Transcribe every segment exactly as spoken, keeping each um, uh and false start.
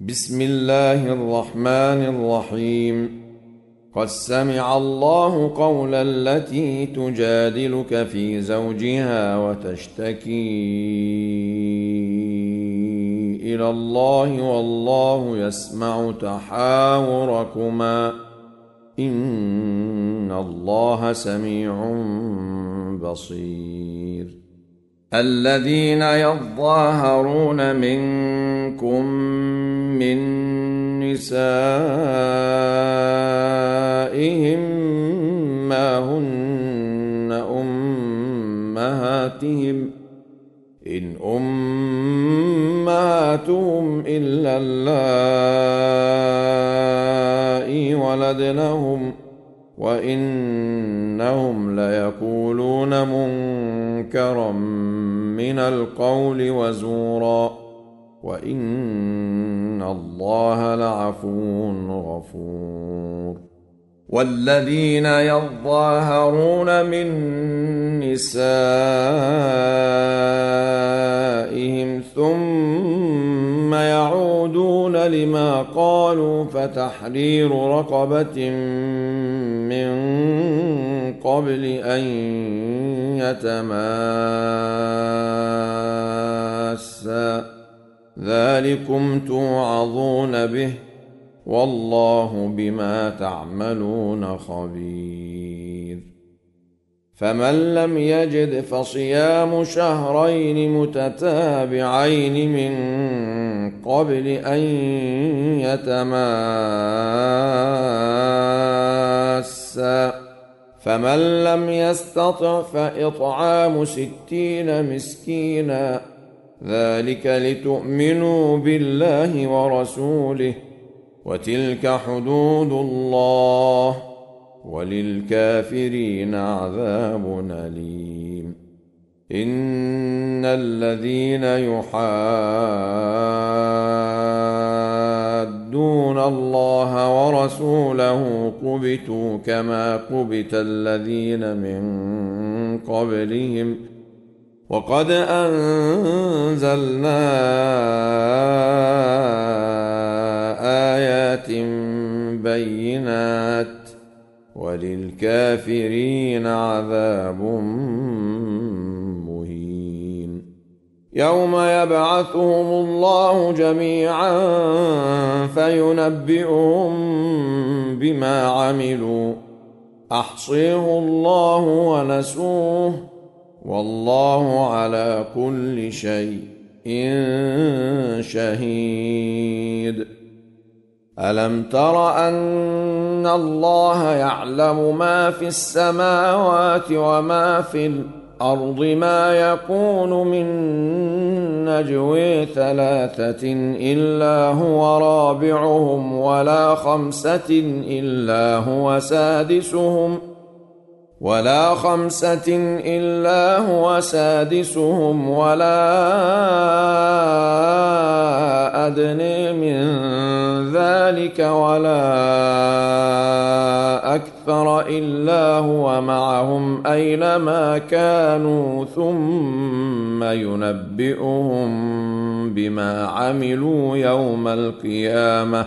بسم الله الرحمن الرحيم. قد سمع الله قول التي تجادلك في زوجها وتشتكي إلى الله والله يسمع تحاوركما إن الله سميع بصير. الذين يظاهرون منكم من نسائهم ما هن أمهاتهم إن أمهاتهم إلا اللائي ولدنهم وإنهم ليقولون منكرا من القول وزورا وإن الله لعفو غفور. والذين يظاهرون من نسائهم ثم يعودون لما قالوا فتحرير رقبة من قبل أن يتماسا ذلكم توعظون به والله بما تعملون خبير. فمن لم يجد فصيام شهرين متتابعين من قبل أن يتماسا فمن لم يستطع فإطعام ستين مسكينا ذلك لتؤمنوا بالله ورسوله وتلك حدود الله وللكافرين عذاب أليم. إن الذين يحادون الله ورسوله كبتوا كما كبت الذين من قبلهم وقد أنزلنا آيات بينات وللكافرين عذاب مهين. يوم يبعثهم الله جميعا فينبئهم بما عملوا أحصيه الله ونسوه والله على كل شيء شهيد. ألم تر أن الله يعلم ما في السماوات وما في الأرض ما يكون من نجوى ثلاثة إلا هو رابعهم ولا خمسة إلا هو سادسهم ولا خمسة إلا هو سادسهم ولا أدنى من ذلك ولا أكثر إلا هو معهم أينما كانوا ثم ينبئهم بما عملوا يوم القيامة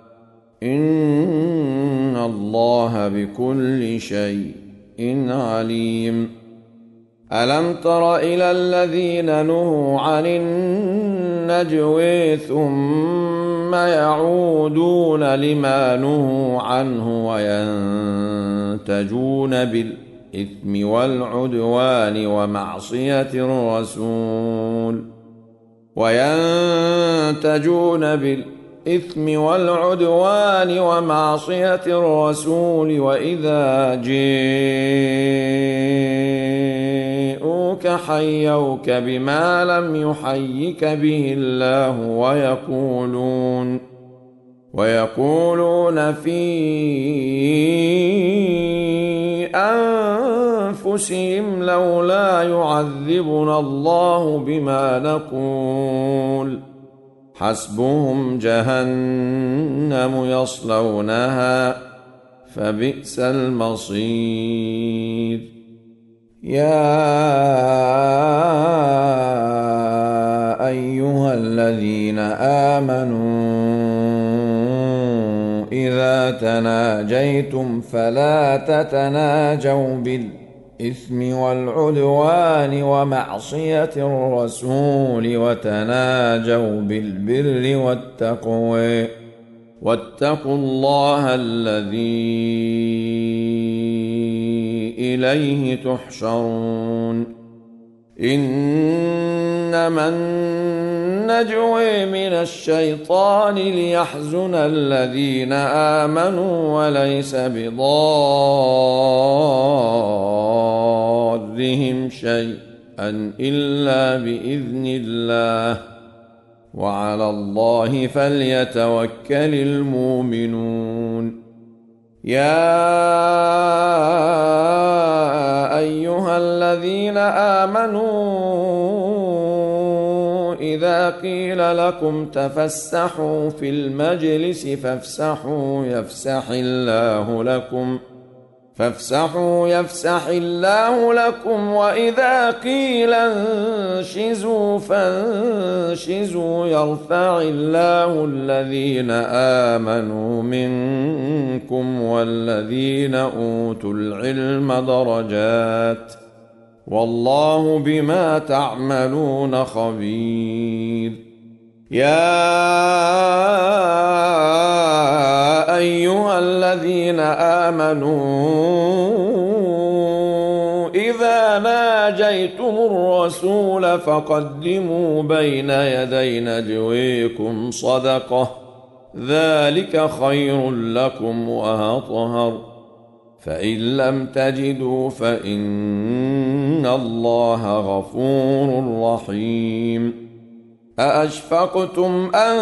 إن الله بكل شيء إن عليم. ألم تر إلى الذين نهوا عن النجوى ثم يعودون لما نهوا عنه وينتجون بالإثم والعدوان ومعصية الرسول وينتجون بالإثم الإثم والعدوان ومعصية الرسول وإذا جاءوك حيوك بما لم يحيك به الله ويقولون ويقولون في أنفسهم لولا يعذبنا الله بما نقول حسبهم جهنم يصلونها فبئس المصير. يا أيها الذين آمنوا إذا تناجيتم فلا تتناجوا بالإثم والعدوان ومعصية الرسول وتناجوا بالبر والتقوى واتقوا الله الذي إليه تحشرون إنما النجوى من الشيطان ليحزن الذين آمنوا وليس بضارهم شيئا إلا بإذن الله وعلى الله فليتوكل المؤمنون يا أيها الذين آمنوا إذا قيل لكم تفسحوا في المجلس فافسحوا يفسح الله لكم فافسحوا يفسح الله لكم وإذا قيل انشزوا فانشزوا يرفع الله الذين آمنوا منكم والذين أوتوا العلم درجات والله بما تعملون خبير يا أيها الذين آمنوا إذا ناجيتم الرسول فقدموا بين يدي نجويكم صدقة ذلك خير لكم وأطهر فإن لم تجدوا فإن الله غفور رحيم أأشفقتم أن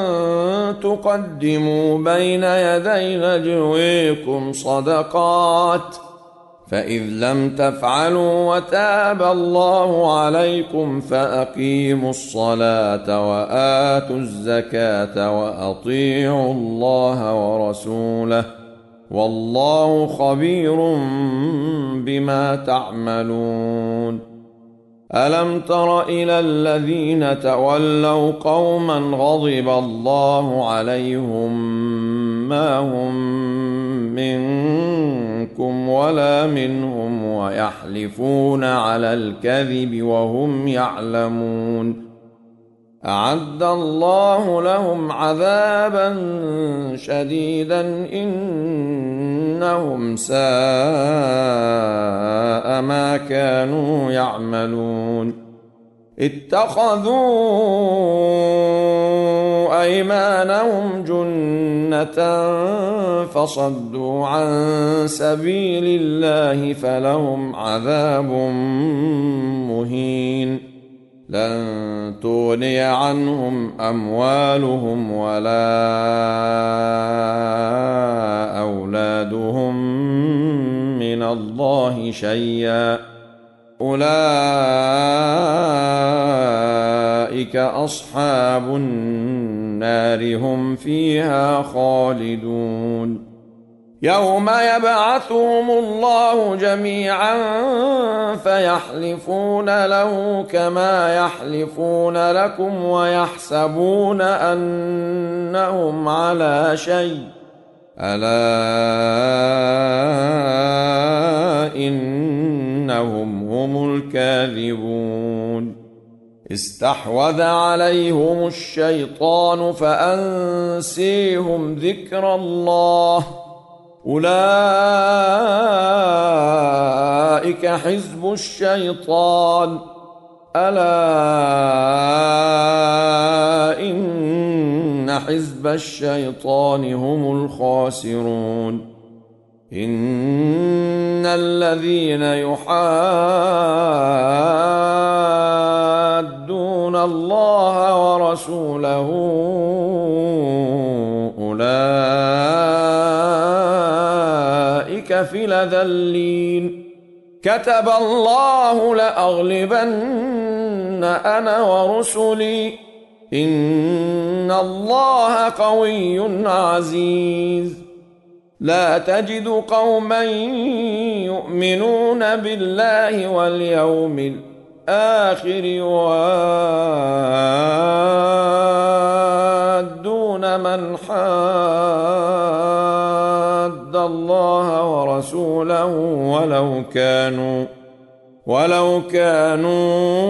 تقدموا بين يدي نجويكم صدقات فإذ لم تفعلوا وتاب الله عليكم فأقيموا الصلاة وآتوا الزكاة وأطيعوا الله ورسوله والله خبير بما تعملون ألم تر إلى الذين تولوا قوما غضب الله عليهم ما هم منكم ولا منهم ويحلفون على الكذب وهم يعلمون أعد الله لهم عذابا شديدا إنهم ساء ما كانوا يعملون اتخذوا أيمانهم جنة فصدوا عن سبيل الله فلهم عذاب مهين لن تغني عنهم أموالهم ولا أولادهم من الله شيئا أولئك أصحاب النار هم فيها خالدون يوم يبعثهم الله جميعا فيحلفون له كما يحلفون لكم ويحسبون أنهم على شيء ألا إنهم هم الكاذبون استحوذ عليهم الشيطان فأنسيهم ذكر الله أولئك حزب الشيطان ألا إن حزب الشيطان هم الخاسرون إن الذين يحادون الله ورسوله أولئك في الأذلين كتب الله لأغلبن أنا ورسلي إن الله قوي عزيز لا تجد قوما يؤمنون بالله واليوم الآخر يوادون من حاد الله ورسوله ولو كانوا ولو كانوا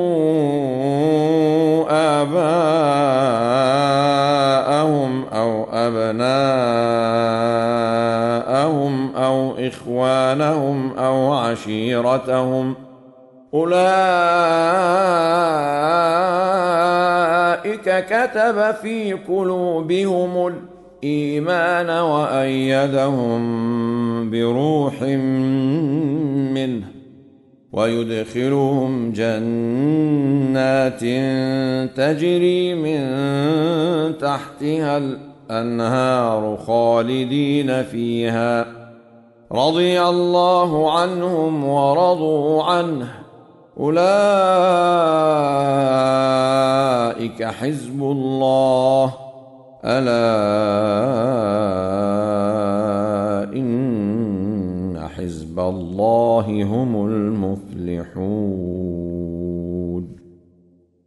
آباءهم أو أبناءهم أو إخوانهم أو عشيرتهم أولئك كتب في قلوبهم الإيمان وأيدهم بروح منه ويدخلهم جنات تجري من تحتها الأنهار خالدين فيها رضي الله عنهم ورضوا عنه أولئك حزب الله ألا إن حزب الله هم المفلحون.